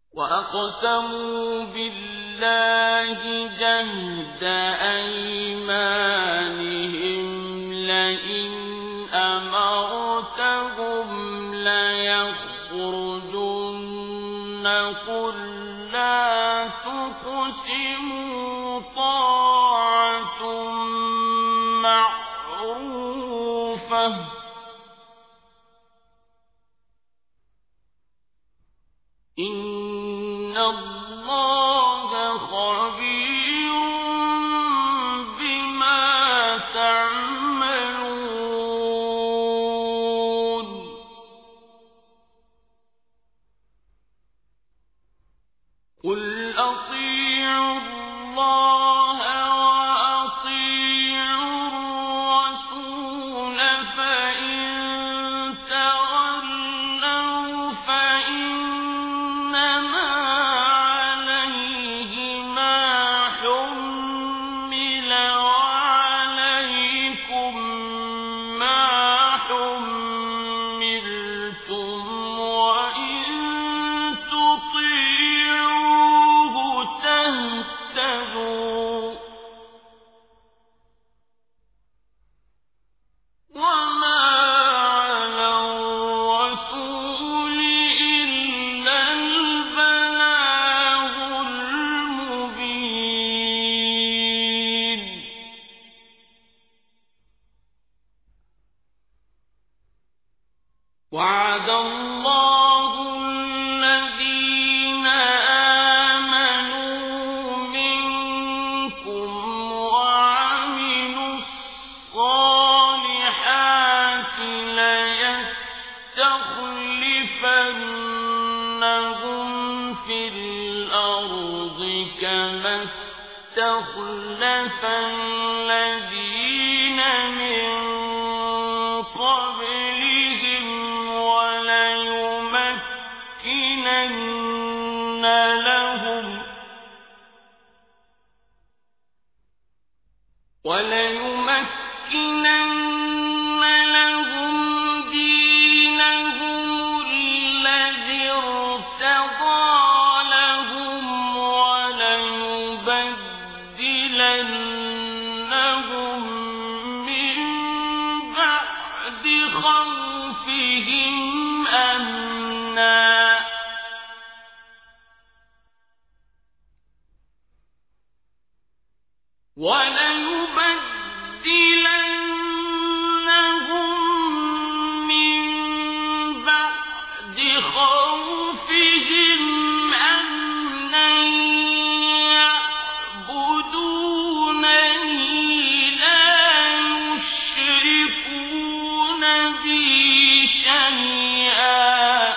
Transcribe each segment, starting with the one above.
وأقسموا بالله جهد أيمانهم لئن أمرتهم ليخرجن قل لا تقسموا طاعة معروفة إن الله خبير بما تعملون قل أطيعوا الله وأطيعوا الرسول فإن تولوا فإنما عليه ما حمل وعليكم ما حملتم وإن تطيعوه تهتدوا وما على الرسول إلا البلاغ المبين وعد الله الذين آمنوا منكم وعملوا الصالحات ليستخلفنهم في الأرض كما استخلف الذين من قبلهم وليمكنن لهم دينهم الذي ارتضى لهم وليبدلنهم من بعد خوفهم أمنا وليبدلنهم من بعد خوفهم أمنا يعبدونني لا يشركون بي شيئا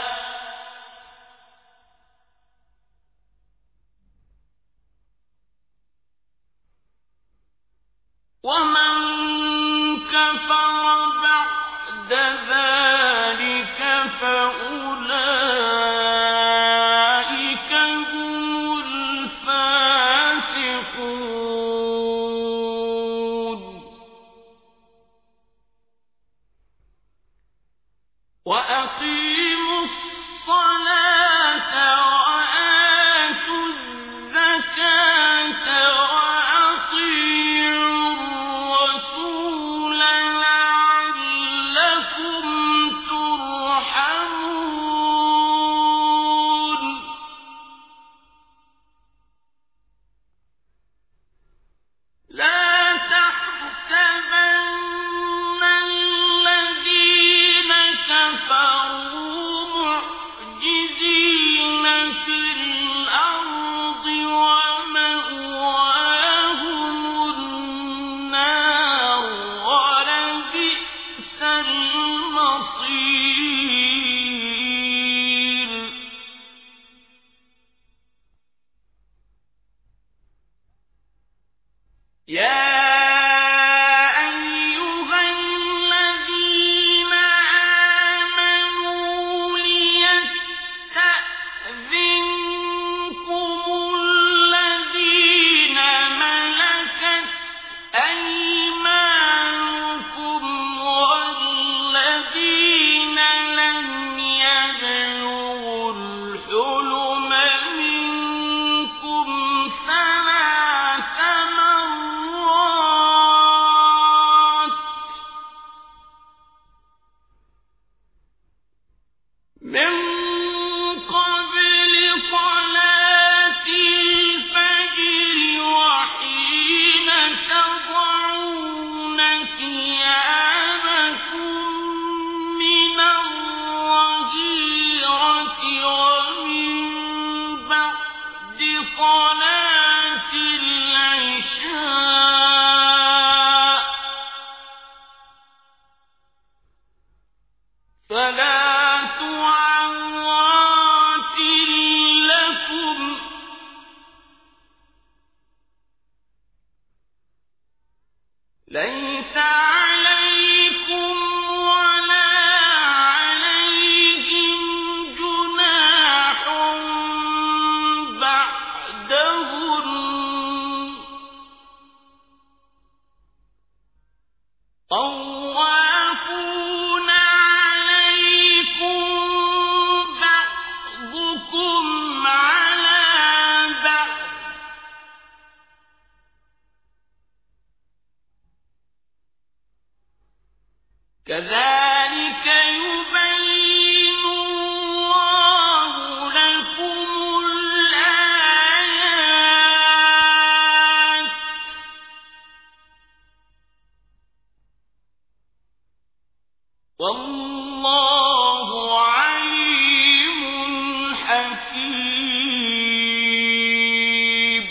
أليم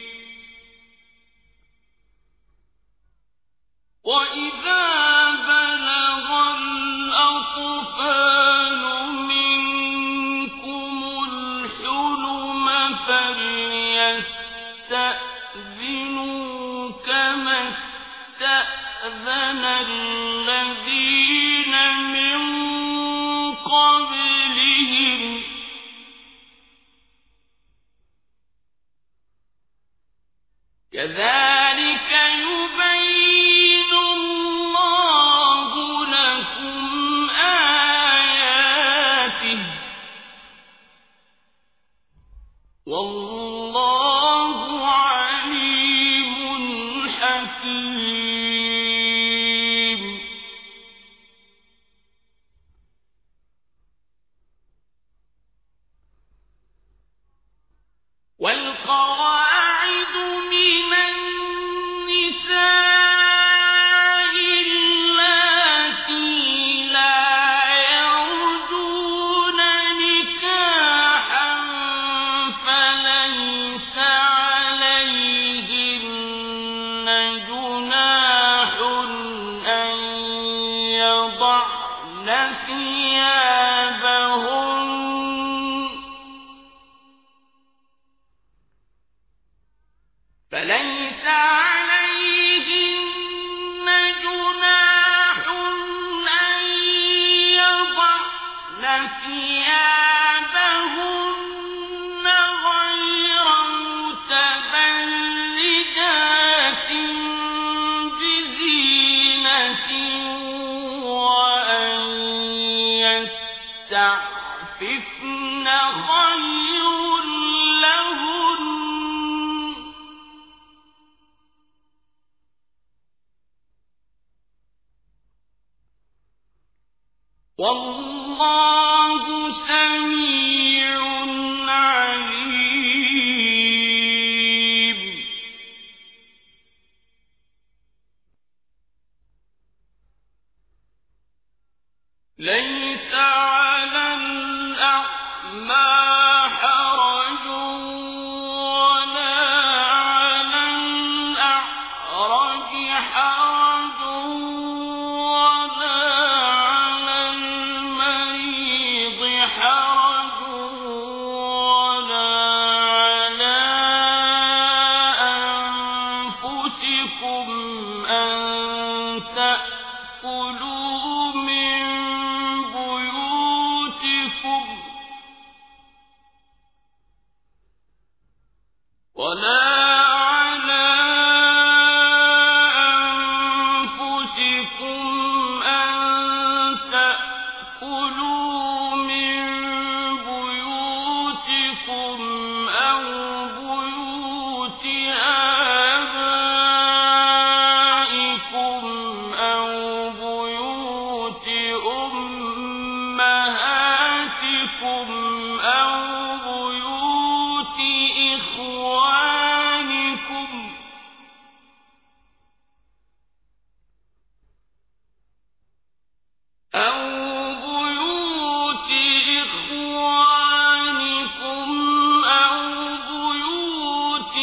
وإذا بلغ الأطفال منكم الحلم فليستأذنوا كما استأذن الذين من قبلهم كذلك يبين الله لكم آياته والله عليم حكيم والقواعد من النساء اللاتي لا يرجون نكاحا فليس عليهن جناح أن يضعن ثيابهن فليس عليهن جناح أن يضعن ثيابهن غير متبرجات بزينة وأن يستعففن خير لهن والله سميع عليم ليس على الأعمى حرج ولا على الأعرج حرج ولا على المريض حرج ولا على أنفسكم أن تأكلوا من بيوتكم ولا على أنفسكم أن تأكلوا من بيوتكم أو بيوت آبائكم أو بيوت أمهاتكم أو بيوت إخوانكم أو بيوت إخوانكم أو بيوت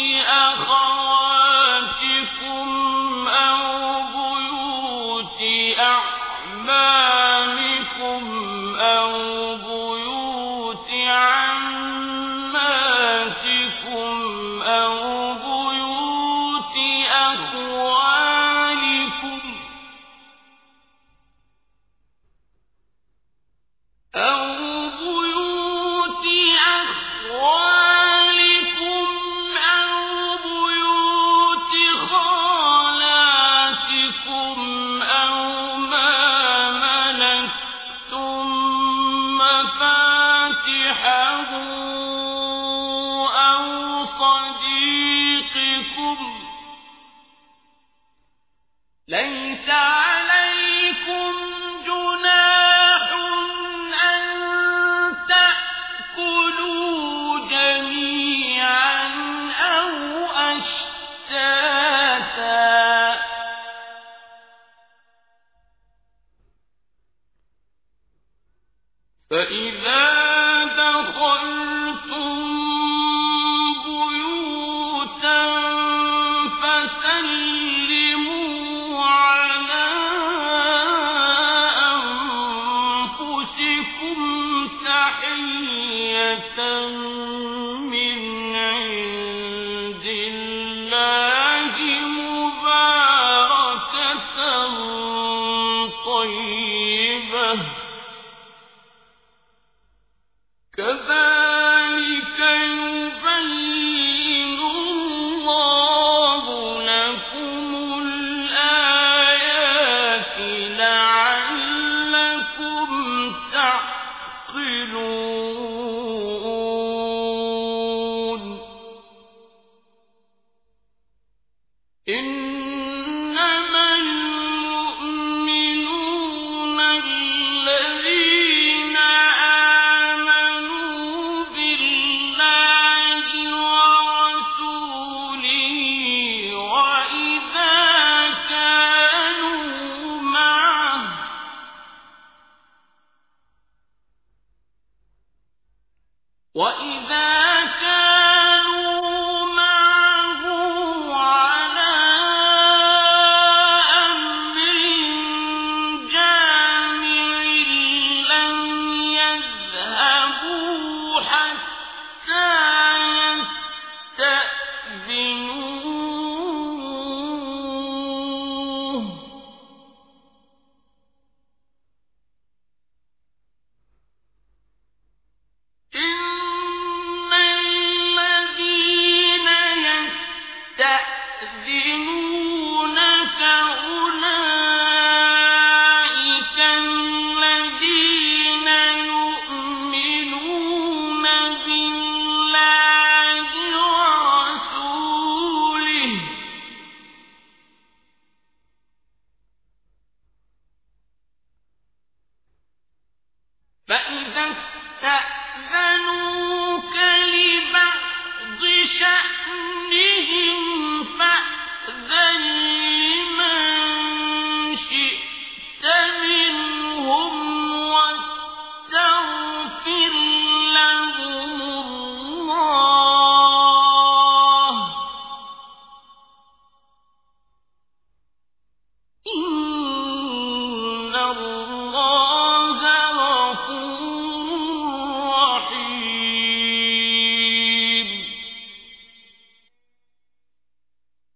أخواتكم أو بيوت أعمامكم أو بيوت عماتكم أو بيوت أخوالكم أو بيوت أخوالكم أو بيوت خالاتكم أو ما ملكتم مفاتحه أو صديقكم ليس عليكم جناح أن تأكلوا جميعا أو أشتاتا فإذا دخلتم عَلِيمٌ